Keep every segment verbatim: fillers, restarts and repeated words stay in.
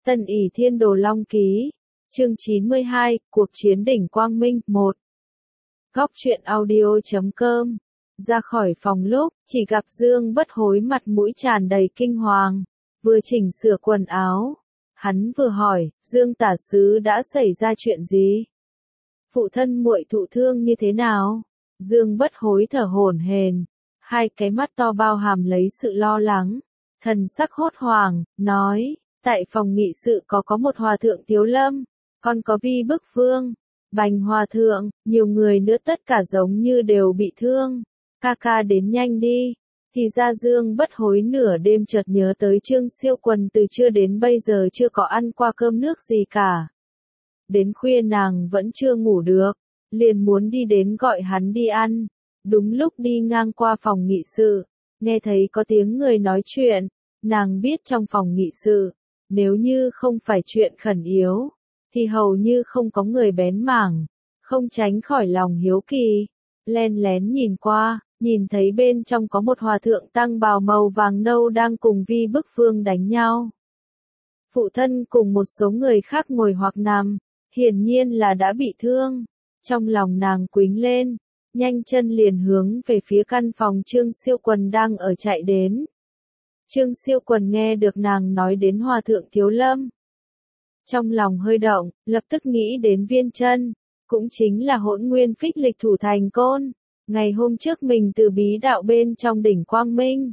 Tân ỷ Thiên Đồ Long Ký, chương chín mươi hai, Cuộc chiến đỉnh Quang Minh, một. Góc truyện audio chấm com. Ra khỏi phòng lúc, chỉ gặp Dương Bất Hối mặt mũi tràn đầy kinh hoàng, vừa chỉnh sửa quần áo. Hắn vừa hỏi, Dương tả sứ đã xảy ra chuyện gì? Phụ thân muội thụ thương như thế nào? Dương Bất Hối thở hổn hển, hai cái mắt to bao hàm lấy sự lo lắng, thần sắc hốt hoảng, nói, tại phòng nghị sự có có một hòa thượng Tiếu Lâm, còn có Vi Bức Vương, Bành Hòa Thượng, nhiều người nữa tất cả giống như đều bị thương. Ca ca đến nhanh đi. Thì ra Dương Bất Hối nửa đêm chợt nhớ tới Trương Siêu Quần từ trưa đến bây giờ chưa có ăn qua cơm nước gì cả. Đến khuya nàng vẫn chưa ngủ được, liền muốn đi đến gọi hắn đi ăn. Đúng lúc đi ngang qua phòng nghị sự, nghe thấy có tiếng người nói chuyện, nàng biết trong phòng nghị sự, nếu như không phải chuyện khẩn yếu, thì hầu như không có người bén mảng, không tránh khỏi lòng hiếu kỳ, len lén nhìn qua, nhìn thấy bên trong có một hòa thượng tăng bào màu vàng nâu đang cùng Vi Bức Vương đánh nhau. Phụ thân cùng một số người khác ngồi hoặc nằm, hiển nhiên là đã bị thương, trong lòng nàng quýnh lên, nhanh chân liền hướng về phía căn phòng Trương Siêu Quần đang ở chạy đến. Trương Siêu Quần nghe được nàng nói đến hòa thượng Tiếu Lâm, trong lòng hơi động, lập tức nghĩ đến Viên Chân, cũng chính là Hỗn Nguyên Phích Lịch thủ thành côn, ngày hôm trước mình từ bí đạo bên trong đỉnh Quang Minh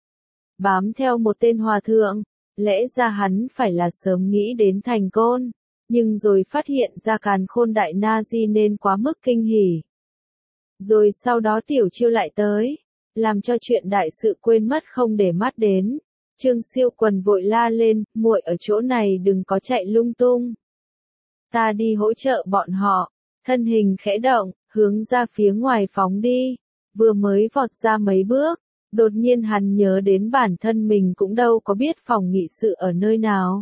bám theo một tên hòa thượng, lẽ ra hắn phải là sớm nghĩ đến thành côn, nhưng rồi phát hiện ra Càn Khôn Đại Na Di nên quá mức kinh hỉ. Rồi sau đó tiểu chiêu lại tới, làm cho chuyện đại sự quên mất không để mắt đến. Trương Siêu Quần vội la lên, muội ở chỗ này đừng có chạy lung tung. Ta đi hỗ trợ bọn họ, thân hình khẽ động, hướng ra phía ngoài phóng đi, vừa mới vọt ra mấy bước, đột nhiên hắn nhớ đến bản thân mình cũng đâu có biết phòng nghị sự ở nơi nào.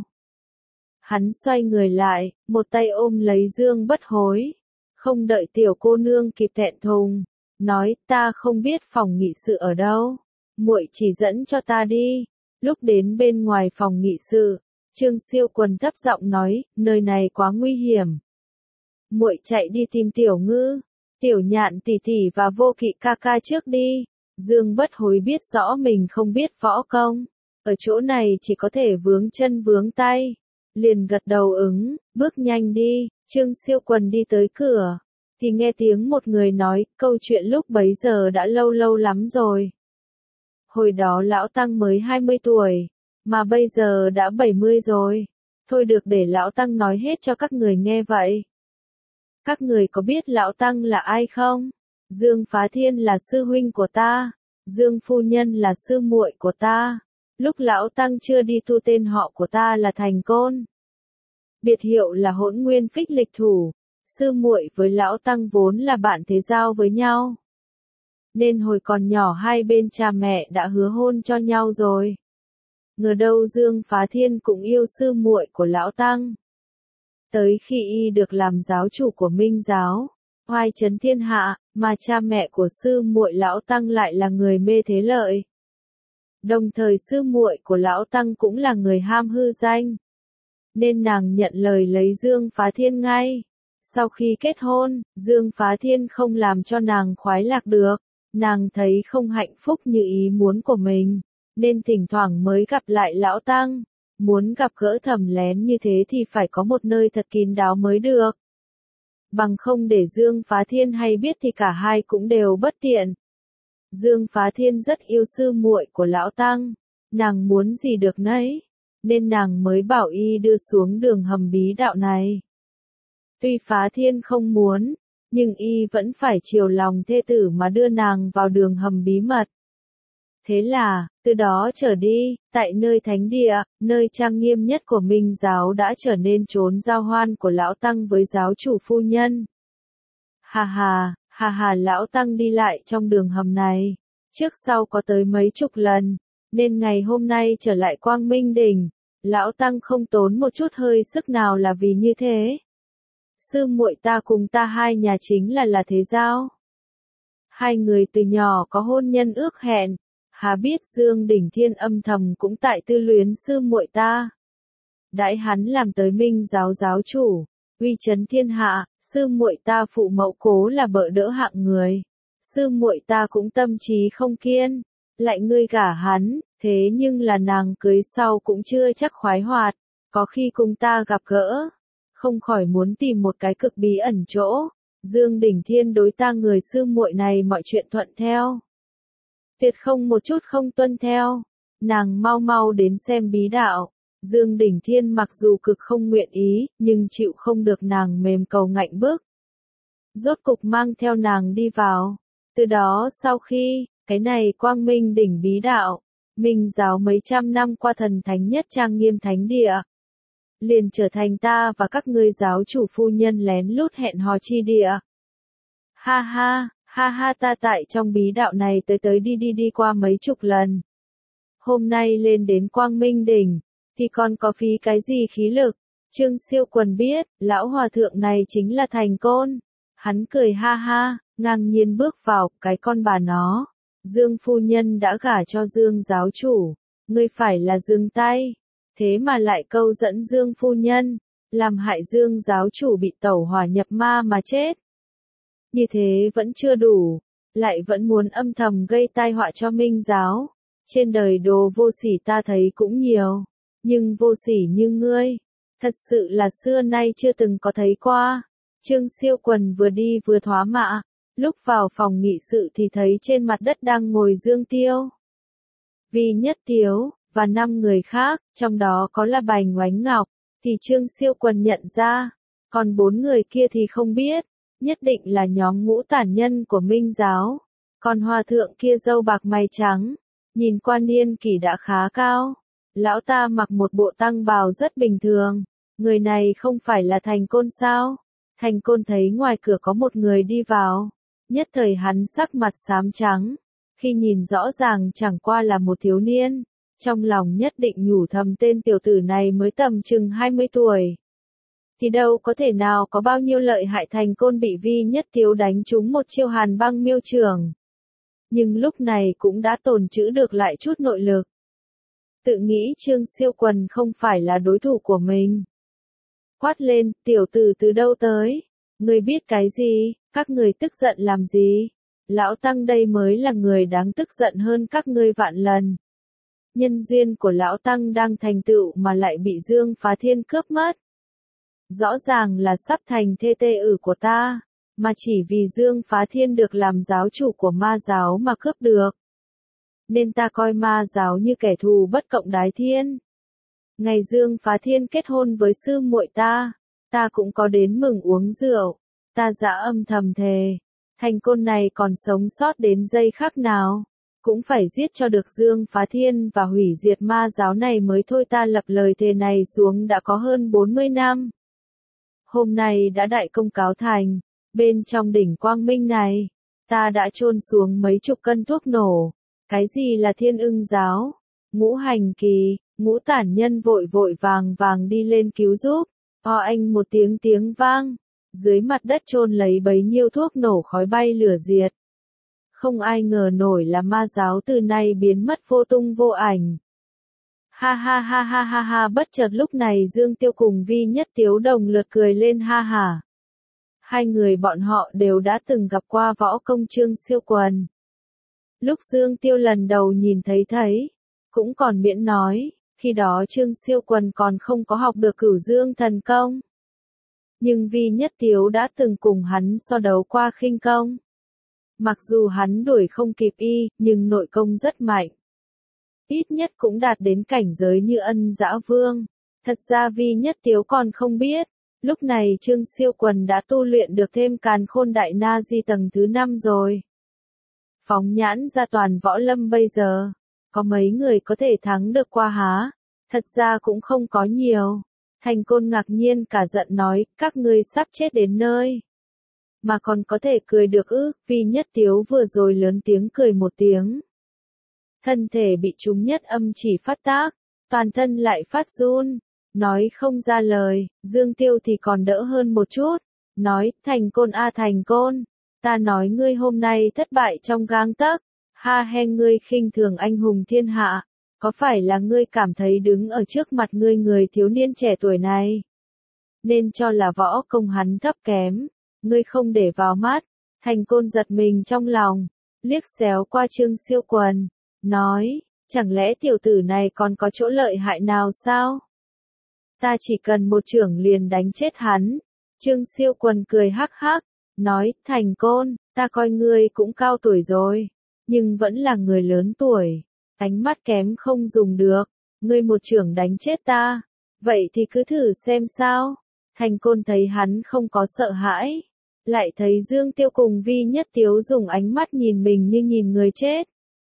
Hắn xoay người lại, một tay ôm lấy Dương Bất Hối, không đợi tiểu cô nương kịp thẹn thùng, nói, ta không biết phòng nghị sự ở đâu, muội chỉ dẫn cho ta đi. Lúc đến bên ngoài phòng nghị sự, Trương Siêu Quần thấp giọng nói, nơi này quá nguy hiểm. Muội chạy đi tìm Tiểu Ngư, Tiểu Nhạn tỷ tỷ và Vô Kỵ ca ca trước đi. Dương Bất Hối biết rõ mình không biết võ công, ở chỗ này chỉ có thể vướng chân vướng tay, liền gật đầu ứng, bước nhanh đi. Trương Siêu Quần đi tới cửa, thì nghe tiếng một người nói, câu chuyện lúc bấy giờ đã lâu lâu lắm rồi. Hồi đó lão tăng mới hai mươi tuổi, mà bây giờ đã bảy mươi rồi. Thôi được để lão tăng nói hết cho các người nghe vậy. Các người có biết lão tăng là ai không? Dương Phá Thiên là sư huynh của ta, Dương phu nhân là sư muội của ta. Lúc lão tăng chưa đi tu tên họ của ta là Thành Côn, biệt hiệu là Hỗn Nguyên Phích Lịch thủ. Sư muội với lão tăng vốn là bạn thế giao với nhau, nên hồi còn nhỏ hai bên cha mẹ đã hứa hôn cho nhau rồi. Ngờ đâu Dương Phá Thiên cũng yêu sư muội của lão tăng. Tới khi y được làm giáo chủ của Minh giáo, oai chấn thiên hạ, mà cha mẹ của sư muội lão tăng lại là người mê thế lợi. Đồng thời sư muội của lão tăng cũng là người ham hư danh, nên nàng nhận lời lấy Dương Phá Thiên ngay. Sau khi kết hôn, Dương Phá Thiên không làm cho nàng khoái lạc được. Nàng thấy không hạnh phúc như ý muốn của mình, nên thỉnh thoảng mới gặp lại lão tăng. Muốn gặp gỡ thầm lén như thế thì phải có một nơi thật kín đáo mới được. Bằng không để Dương Phá Thiên hay biết thì cả hai cũng đều bất tiện. Dương Phá Thiên rất yêu sư muội của lão tăng, nàng muốn gì được nấy, nên nàng mới bảo y đưa xuống đường hầm bí đạo này. Tuy Phá Thiên không muốn, nhưng y vẫn phải chiều lòng thê tử mà đưa nàng vào đường hầm bí mật. Thế là, từ đó trở đi, tại nơi thánh địa, nơi trang nghiêm nhất của Minh giáo đã trở nên chốn giao hoan của lão tăng với giáo chủ phu nhân. Hà hà, hà hà lão tăng đi lại trong đường hầm này, trước sau có tới mấy chục lần, nên ngày hôm nay trở lại Quang Minh đỉnh, lão tăng không tốn một chút hơi sức nào là vì như thế. Sư muội ta cùng ta hai nhà chính là là thế giao. Hai người từ nhỏ có hôn nhân ước hẹn, hà biết Dương Đỉnh Thiên âm thầm cũng tại tư luyến sư muội ta. đãi hắn làm tới Minh giáo giáo chủ, uy chấn thiên hạ, sư muội ta phụ mẫu cố là bợ đỡ hạng người. Sư muội ta cũng tâm trí không kiên, lại ngươi gả hắn, thế nhưng là nàng cưới sau cũng chưa chắc khoái hoạt, có khi cùng ta gặp gỡ, không khỏi muốn tìm một cái cực bí ẩn chỗ. Dương Đỉnh Thiên đối ta người sư muội này mọi chuyện thuận theo, tuyệt không một chút không tuân theo, nàng mau mau đến xem bí đạo. Dương Đỉnh Thiên mặc dù cực không nguyện ý, nhưng chịu không được nàng mềm cầu ngạnh bức. Rốt cục mang theo nàng đi vào. Từ đó sau khi, cái này quang minh đỉnh bí đạo, Minh giáo mấy trăm năm qua thần thánh nhất trang nghiêm thánh địa, liền trở thành ta và các ngươi giáo chủ phu nhân lén lút hẹn hò chi địa. Ha ha, ha ha ta tại trong bí đạo này tới tới đi đi đi qua mấy chục lần. Hôm nay lên đến quang minh đỉnh, thì còn có phí cái gì khí lực. Trương Siêu Quần biết, lão hòa thượng này chính là Thành Côn. Hắn cười ha ha, ngang nhiên bước vào, cái con bà nó. Dương phu nhân đã gả cho Dương giáo chủ, ngươi phải là dừng tay. Thế mà lại câu dẫn Dương phu nhân, làm hại Dương giáo chủ bị tẩu hỏa nhập ma mà chết. Như thế vẫn chưa đủ, lại vẫn muốn âm thầm gây tai họa cho Minh giáo. Trên đời đồ vô sỉ ta thấy cũng nhiều, nhưng vô sỉ như ngươi, thật sự là xưa nay chưa từng có thấy qua. Trương Siêu Quần vừa đi vừa thoá mạ, lúc vào phòng nghị sự thì thấy trên mặt đất đang ngồi Dương Tiêu, Vi Nhất Tiếu, và năm người khác, trong đó có là Bành Oánh Ngọc, thì Trương Siêu Quần nhận ra, còn bốn người kia thì không biết, nhất định là nhóm ngũ tản nhân của Minh giáo. Còn hòa thượng kia râu bạc mày trắng, nhìn qua niên kỷ đã khá cao, lão ta mặc một bộ tăng bào rất bình thường, người này không phải là Thành Côn sao? Thành Côn thấy ngoài cửa có một người đi vào, nhất thời hắn sắc mặt xám trắng, khi nhìn rõ ràng chẳng qua là một thiếu niên, trong lòng nhất định nhủ thầm tên tiểu tử này mới tầm chừng hai mươi tuổi. Thì đâu có thể nào có bao nhiêu lợi hại. Thành Côn bị Vi Nhất Tiếu đánh trúng một chiêu hàn băng miêu trường, nhưng lúc này cũng đã tồn trữ được lại chút nội lực. Tự nghĩ Trương Siêu Quần không phải là đối thủ của mình. Quát lên, tiểu tử từ đâu tới? Ngươi biết cái gì? Các người tức giận làm gì? Lão Tăng đây mới là người đáng tức giận hơn các ngươi vạn lần. Nhân duyên của Lão Tăng đang thành tựu mà lại bị Dương Phá Thiên cướp mất. Rõ ràng là sắp thành thê tê ử của ta, mà chỉ vì Dương Phá Thiên được làm giáo chủ của ma giáo mà cướp được. Nên ta coi ma giáo như kẻ thù bất cộng đái thiên. Ngày Dương Phá Thiên kết hôn với sư muội ta, ta cũng có đến mừng uống rượu, ta dã âm thầm thề, Thành Côn này còn sống sót đến giây khắc nào, cũng phải giết cho được Dương Phá Thiên và hủy diệt ma giáo này mới thôi. Ta lập lời thề này xuống đã có hơn bốn mươi năm. Hôm nay đã đại công cáo thành, bên trong đỉnh quang minh này, ta đã chôn xuống mấy chục cân thuốc nổ. Cái gì là Thiên Ưng giáo? Ngũ Hành Kỳ, Ngũ Tản Nhân vội vội vàng vàng đi lên cứu giúp. O anh một tiếng tiếng vang, dưới mặt đất chôn lấy bấy nhiêu thuốc nổ khói bay lửa diệt. Không ai ngờ nổi là ma giáo từ nay biến mất vô tung vô ảnh. Ha ha ha ha ha ha, bất chợt lúc này Dương Tiêu cùng Vi Nhất Tiếu đồng lượt cười lên ha hả. Hai người bọn họ đều đã từng gặp qua võ công Trương Siêu Quần. Lúc Dương Tiêu lần đầu nhìn thấy thấy, cũng còn miễn nói, khi đó Trương Siêu Quần còn không có học được Cửu Dương thần công. Nhưng Vi Nhất Tiếu đã từng cùng hắn so đấu qua khinh công. Mặc dù hắn đuổi không kịp y, nhưng nội công rất mạnh. Ít nhất cũng đạt đến cảnh giới như Ân Dã Vương. Thật ra Vi Nhất Tiếu còn không biết, lúc này Trương Siêu Quần đã tu luyện được thêm Càn Khôn Đại Na Di tầng thứ năm rồi. Phóng nhãn ra toàn võ lâm bây giờ, có mấy người có thể thắng được qua há? Thật ra cũng không có nhiều. Thành Côn ngạc nhiên cả giận nói, các ngươi sắp chết đến nơi. Mà còn có thể cười được ư? Vi Nhất Tiếu vừa rồi lớn tiếng cười một tiếng. Thân thể bị trúng nhất âm chỉ phát tác, toàn thân lại phát run, nói không ra lời. Dương Tiêu thì còn đỡ hơn một chút, nói, Thành Côn a Thành Côn, ta nói ngươi hôm nay thất bại trong gang tấc, ha he ngươi khinh thường anh hùng thiên hạ, có phải là ngươi cảm thấy đứng ở trước mặt ngươi người thiếu niên trẻ tuổi này, nên cho là võ công hắn thấp kém, ngươi không để vào mắt. Thành Côn giật mình trong lòng, liếc xéo qua Trương Siêu Quần, nói, chẳng lẽ tiểu tử này còn có chỗ lợi hại nào sao? Ta chỉ cần một chưởng liền đánh chết hắn. Trương Siêu Quần cười hắc hắc, nói, Thành Côn, ta coi ngươi cũng cao tuổi rồi, nhưng vẫn là người lớn tuổi, ánh mắt kém không dùng được, ngươi một chưởng đánh chết ta, vậy thì cứ thử xem sao. Thành Côn thấy hắn không có sợ hãi, lại thấy Dương Tiêu cùng Vi Nhất Tiếu dùng ánh mắt nhìn mình như nhìn người chết.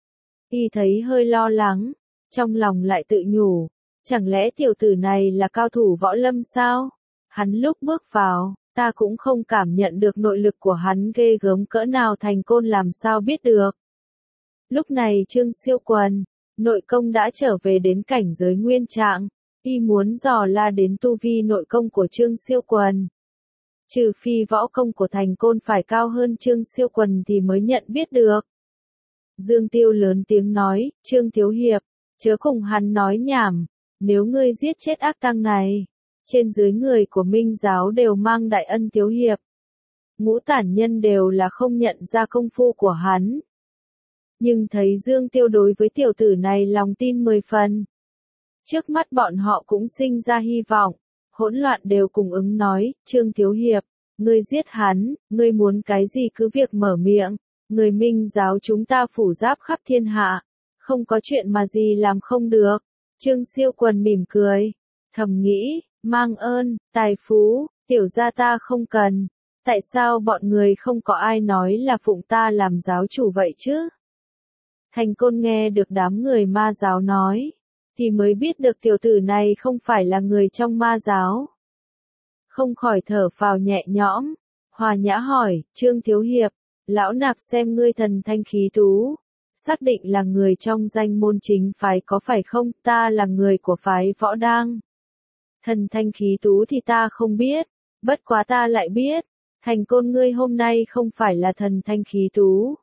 Y thấy hơi lo lắng, trong lòng lại tự nhủ, chẳng lẽ tiểu tử này là cao thủ võ lâm sao? Hắn lúc bước vào, ta cũng không cảm nhận được nội lực của hắn ghê gớm cỡ nào, Thành Côn làm sao biết được. Lúc này Trương Siêu Quần, nội công đã trở về đến cảnh giới nguyên trạng, y muốn dò la đến tu vi nội công của Trương Siêu Quần. Trừ phi võ công của Thành Côn phải cao hơn Trương Siêu Quần thì mới nhận biết được. Dương Tiêu lớn tiếng nói, Trương Thiếu Hiệp, chớ cùng hắn nói nhảm, nếu ngươi giết chết ác tăng này, trên dưới người của Minh giáo đều mang đại ân Thiếu Hiệp. Ngũ tản nhân đều là không nhận ra công phu của hắn. Nhưng thấy Dương Tiêu đối với tiểu tử này lòng tin mười phần. Trước mắt bọn họ cũng sinh ra hy vọng, hỗn loạn đều cùng ứng nói, Trương Thiếu Hiệp, ngươi giết hắn, ngươi muốn cái gì cứ việc mở miệng, người Minh giáo chúng ta phủ giáp khắp thiên hạ, không có chuyện mà gì làm không được. Trương Siêu Quần mỉm cười, thầm nghĩ, mang ơn, tài phú, tiểu gia ta không cần, tại sao bọn người không có ai nói là phụng ta làm giáo chủ vậy chứ? Thành Côn nghe được đám người ma giáo nói, thì mới biết được tiểu tử này không phải là người trong ma giáo. Không khỏi thở phào nhẹ nhõm, hòa nhã hỏi, Trương Thiếu Hiệp, lão nạp xem ngươi thần thanh khí tú, xác định là người trong danh môn chính phái có phải không? Ta là người của phái Võ Đang. Thần thanh khí tú thì ta không biết, bất quá ta lại biết, Thành Côn ngươi hôm nay không phải là thần thanh khí tú.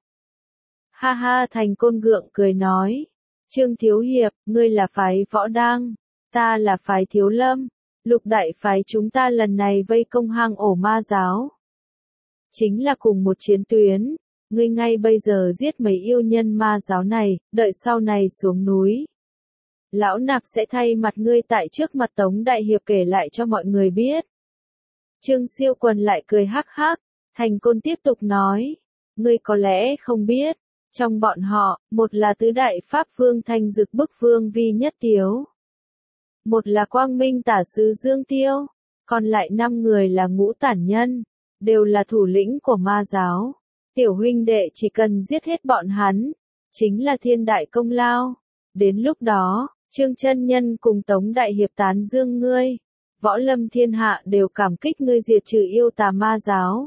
Ha ha, Thành Côn gượng cười nói, Trương Thiếu Hiệp, ngươi là phái Võ Đang, ta là phái Thiếu Lâm, lục đại phái chúng ta lần này vây công hang ổ ma giáo. Chính là cùng một chiến tuyến, ngươi ngay bây giờ giết mấy yêu nhân ma giáo này, đợi sau này xuống núi. Lão nạp sẽ thay mặt ngươi tại trước mặt Tống Đại Hiệp kể lại cho mọi người biết. Trương Siêu Quần lại cười hắc hắc, Thành Côn tiếp tục nói, ngươi có lẽ không biết, trong bọn họ, một là tứ đại pháp vương Thanh Dực Bức Vương Vi Nhất Tiếu, một là Quang Minh Tả Sứ Dương Tiêu, còn lại năm người là ngũ tản nhân, đều là thủ lĩnh của ma giáo. Tiểu huynh đệ chỉ cần giết hết bọn hắn, chính là thiên đại công lao. Đến lúc đó, Trương chân nhân cùng Tống Đại Hiệp tán dương ngươi, võ lâm thiên hạ đều cảm kích ngươi diệt trừ yêu tà ma giáo.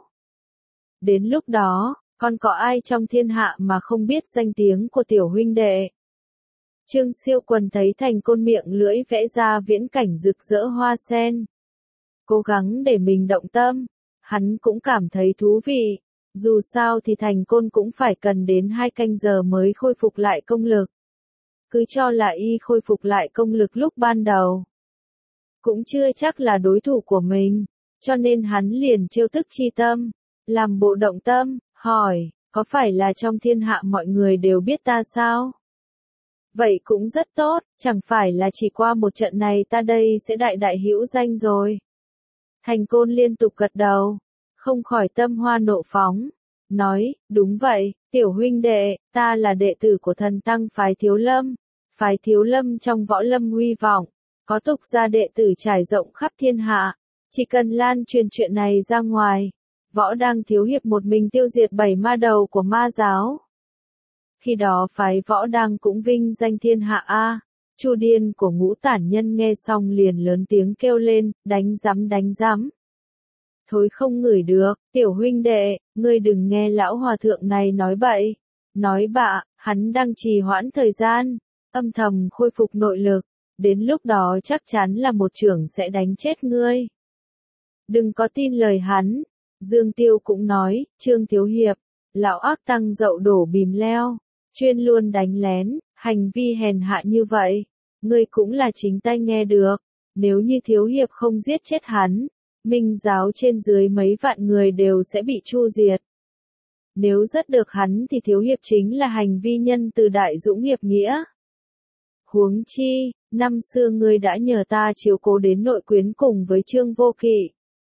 Đến lúc đó, còn có ai trong thiên hạ mà không biết danh tiếng của tiểu huynh đệ? Trương Siêu Quần thấy Thành Côn miệng lưỡi vẽ ra viễn cảnh rực rỡ hoa sen, cố gắng để mình động tâm, hắn cũng cảm thấy thú vị. Dù sao thì Thành Côn cũng phải cần đến hai canh giờ mới khôi phục lại công lực. Cứ cho là y khôi phục lại công lực lúc ban đầu, cũng chưa chắc là đối thủ của mình, cho nên hắn liền trêu tức chi tâm, làm bộ động tâm, hỏi, có phải là trong thiên hạ mọi người đều biết ta sao? Vậy cũng rất tốt, chẳng phải là chỉ qua một trận này ta đây sẽ đại đại hữu danh rồi. Thành Côn liên tục gật đầu, không khỏi tâm hoa nộ phóng, nói, đúng vậy, tiểu huynh đệ, ta là đệ tử của thần tăng phái Thiếu Lâm, phái Thiếu Lâm trong võ lâm huy vọng, có tục gia đệ tử trải rộng khắp thiên hạ, chỉ cần lan truyền chuyện này ra ngoài, Võ Đang Thiếu Hiệp một mình tiêu diệt bảy ma đầu của ma giáo. Khi đó phái Võ Đang cũng vinh danh thiên hạ a. Chu điên của ngũ tản nhân nghe xong liền lớn tiếng kêu lên, đánh rắm đánh rắm. Thối không ngửi được, tiểu huynh đệ, ngươi đừng nghe lão hòa thượng này nói bậy. Nói bạ, hắn đang trì hoãn thời gian, âm thầm khôi phục nội lực, đến lúc đó chắc chắn là một chưởng sẽ đánh chết ngươi. Đừng có tin lời hắn. Dương Tiêu cũng nói, Trương Thiếu Hiệp, lão ác tăng dậu đổ bìm leo, chuyên luôn đánh lén, Hành vi hèn hạ như vậy, ngươi cũng là chính tay nghe được, nếu như thiếu hiệp không giết chết hắn, Minh giáo trên dưới mấy vạn người đều sẽ bị tru diệt. Nếu giết được hắn thì thiếu hiệp chính là hành vi nhân từ đại dũng hiệp nghĩa. Huống chi, năm xưa ngươi đã nhờ ta chiếu cố đến nội quyến cùng với Trương Vô Kỵ.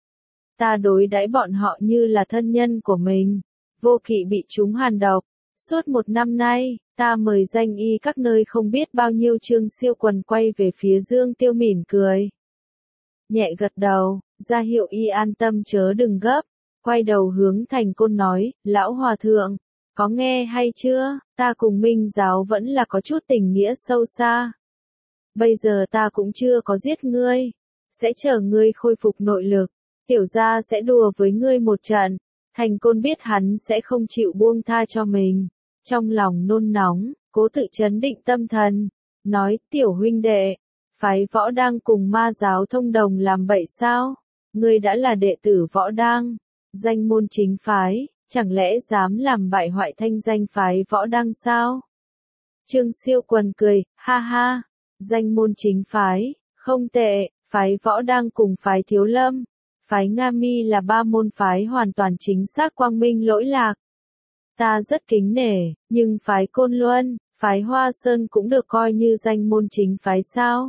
Ta đối đãi bọn họ như là thân nhân của mình. Vô Kỵ bị trúng hàn độc. Suốt một năm nay, ta mời danh y các nơi không biết bao nhiêu. Trương Siêu Quần quay về phía Dương Tiêu mỉm cười. Nhẹ gật đầu, ra hiệu y an tâm chớ đừng gấp. Quay đầu hướng Thành Côn nói, lão hòa thượng, có nghe hay chưa, ta cùng Minh giáo vẫn là có chút tình nghĩa sâu xa. Bây giờ ta cũng chưa có giết ngươi, sẽ chờ ngươi khôi phục nội lực, tiểu gia sẽ đùa với ngươi một trận. Thành Côn biết hắn sẽ không chịu buông tha cho mình, trong lòng nôn nóng, cố tự trấn định tâm thần, nói, tiểu huynh đệ, phái Võ Đang cùng ma giáo thông đồng làm bậy sao, ngươi đã là đệ tử Võ Đang, danh môn chính phái, chẳng lẽ dám làm bại hoại thanh danh phái Võ Đang sao? Trương Siêu Quần cười, ha ha, danh môn chính phái, không tệ, phái Võ Đang cùng phái Thiếu Lâm, phái Nga Mi là ba môn phái hoàn toàn chính xác quang minh lỗi lạc. Ta rất kính nể, nhưng phái Côn Luân, phái Hoa Sơn cũng được coi như danh môn chính phái sao?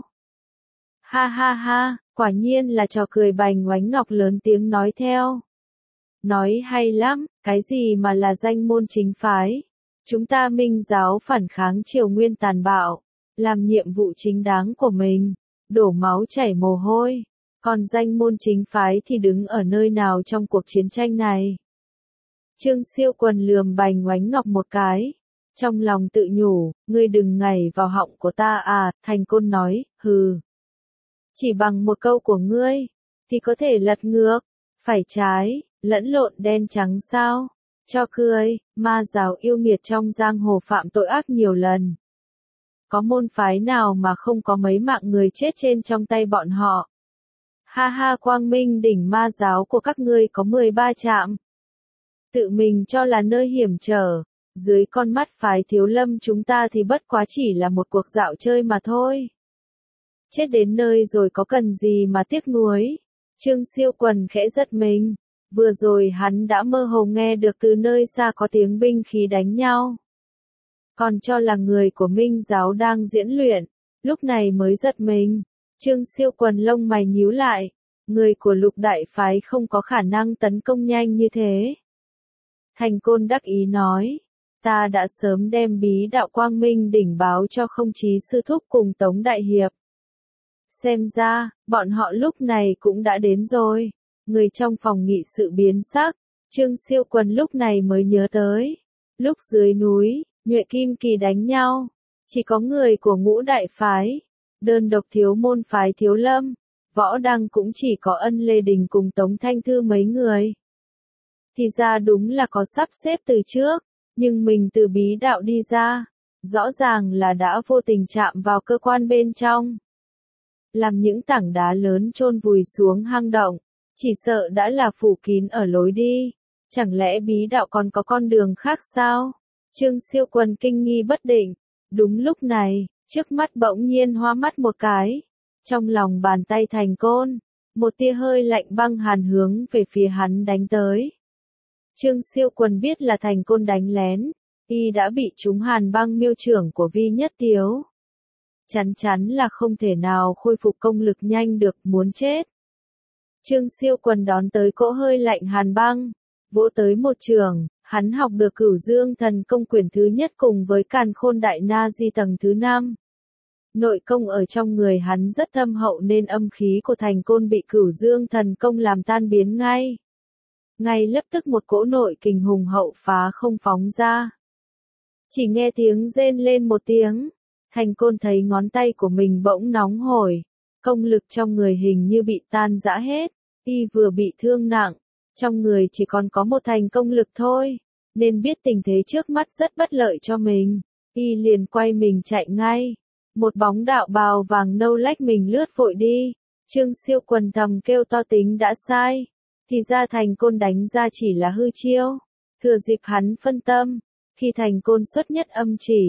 Ha ha ha, quả nhiên là trò cười. Bành Oánh Ngọc lớn tiếng nói theo. Nói hay lắm, cái gì mà là danh môn chính phái? Chúng ta Minh giáo phản kháng Triều Nguyên tàn bạo, làm nhiệm vụ chính đáng của mình, đổ máu chảy mồ hôi. Còn danh môn chính phái thì đứng ở nơi nào trong cuộc chiến tranh này? Trương Siêu Quần lườm Bành Oánh Ngọc một cái, trong lòng tự nhủ, ngươi đừng ngảy vào họng của ta à. Thành Côn nói, hừ. Chỉ bằng một câu của ngươi, thì có thể lật ngược, phải trái, lẫn lộn đen trắng sao? Cho cười, ma giáo yêu nghiệt trong giang hồ phạm tội ác nhiều lần. Có môn phái nào mà không có mấy mạng người chết trên trong tay bọn họ? Ha ha, Quang Minh đỉnh ma giáo của các ngươi có mười ba trạm. Tự mình cho là nơi hiểm trở, dưới con mắt phái Thiếu Lâm chúng ta thì bất quá chỉ là một cuộc dạo chơi mà thôi. Chết đến nơi rồi có cần gì mà tiếc nuối? Trương Siêu Quần khẽ giật mình, vừa rồi hắn đã mơ hồ nghe được từ nơi xa có tiếng binh khí đánh nhau. Còn cho là người của Minh giáo đang diễn luyện, lúc này mới giật mình. Trương Siêu Quần lông mày nhíu lại, người của Lục đại phái không có khả năng tấn công nhanh như thế. Thành Côn đắc ý nói, ta đã sớm đem bí đạo Quang Minh đỉnh báo cho Không Chí sư thúc cùng Tống đại hiệp. Xem ra, bọn họ lúc này cũng đã đến rồi. Người trong phòng nghị sự biến sắc, Trương Siêu Quần lúc này mới nhớ tới. Lúc dưới núi, Nhuệ Kim Kỳ đánh nhau, chỉ có người của Ngũ đại phái, đơn độc thiếu môn phái Thiếu Lâm, Võ Đăng cũng chỉ có Ân Lê Đình cùng Tống Thanh Thư mấy người. Thì ra đúng là có sắp xếp từ trước, nhưng mình từ bí đạo đi ra, rõ ràng là đã vô tình chạm vào cơ quan bên trong. Làm những tảng đá lớn chôn vùi xuống hang động, chỉ sợ đã là phủ kín ở lối đi. Chẳng lẽ bí đạo còn có con đường khác sao? Trương Siêu Quần kinh nghi bất định. Đúng lúc này, trước mắt bỗng nhiên hoa mắt một cái. Trong lòng bàn tay Thành Côn, một tia hơi lạnh băng hàn hướng về phía hắn đánh tới. Trương Siêu Quần biết là Thành Côn đánh lén, y đã bị trúng hàn băng miêu trưởng của Vi Nhất Tiếu. Chắn chắn là không thể nào khôi phục công lực nhanh được, muốn chết. Trương Siêu Quần đón tới cỗ hơi lạnh hàn băng, vỗ tới một trường, hắn học được Cửu Dương Thần Công quyển thứ nhất cùng với Càn Khôn Đại Na Di tầng thứ năm. Nội công ở trong người hắn rất thâm hậu nên âm khí của Thành Côn bị Cửu Dương Thần Công làm tan biến ngay. Ngay lập tức một cỗ nội kình hùng hậu phá không phóng ra. Chỉ nghe tiếng rên lên một tiếng, Thành Côn thấy ngón tay của mình bỗng nóng hổi, công lực trong người hình như bị tan rã hết, y vừa bị thương nặng, trong người chỉ còn có một thành công lực thôi, nên biết tình thế trước mắt rất bất lợi cho mình, y liền quay mình chạy ngay. Một bóng đạo bào vàng nâu lách mình lướt vội đi, Trương Siêu Quần thầm kêu to tính đã sai, thì ra Thành Côn đánh ra chỉ là hư chiêu, thừa dịp hắn phân tâm, khi Thành Côn xuất nhất âm chỉ,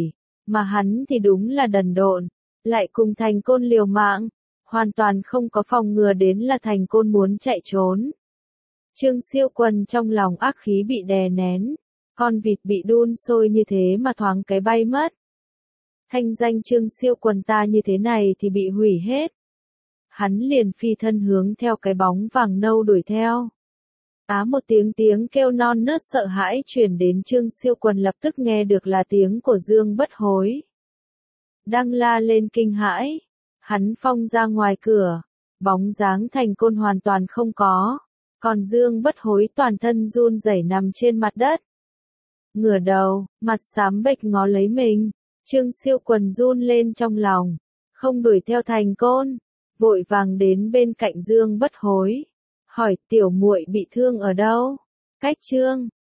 Mà hắn thì đúng là đần độn, lại cùng Thành Côn liều mạng, hoàn toàn không có phòng ngừa đến là Thành Côn muốn chạy trốn. Trương Siêu Quần trong lòng ác khí bị đè nén, con vịt bị đun sôi như thế mà thoáng cái bay mất. Thanh danh Trương Siêu Quần ta như thế này thì bị hủy hết. Hắn liền phi thân hướng theo cái bóng vàng nâu đuổi theo. Á một tiếng tiếng kêu non nớt sợ hãi truyền đến Trương Siêu Quần lập tức nghe được là tiếng của Dương Bất Hối. Đang la lên kinh hãi, hắn phong ra ngoài cửa, bóng dáng Thành Côn hoàn toàn không có, còn Dương Bất Hối toàn thân run rẩy nằm trên mặt đất. Ngửa đầu, mặt xám bệch ngó lấy mình, Trương Siêu Quần run lên trong lòng, không đuổi theo Thành Côn, vội vàng đến bên cạnh Dương Bất Hối, hỏi tiểu muội bị thương ở đâu? Cách Trương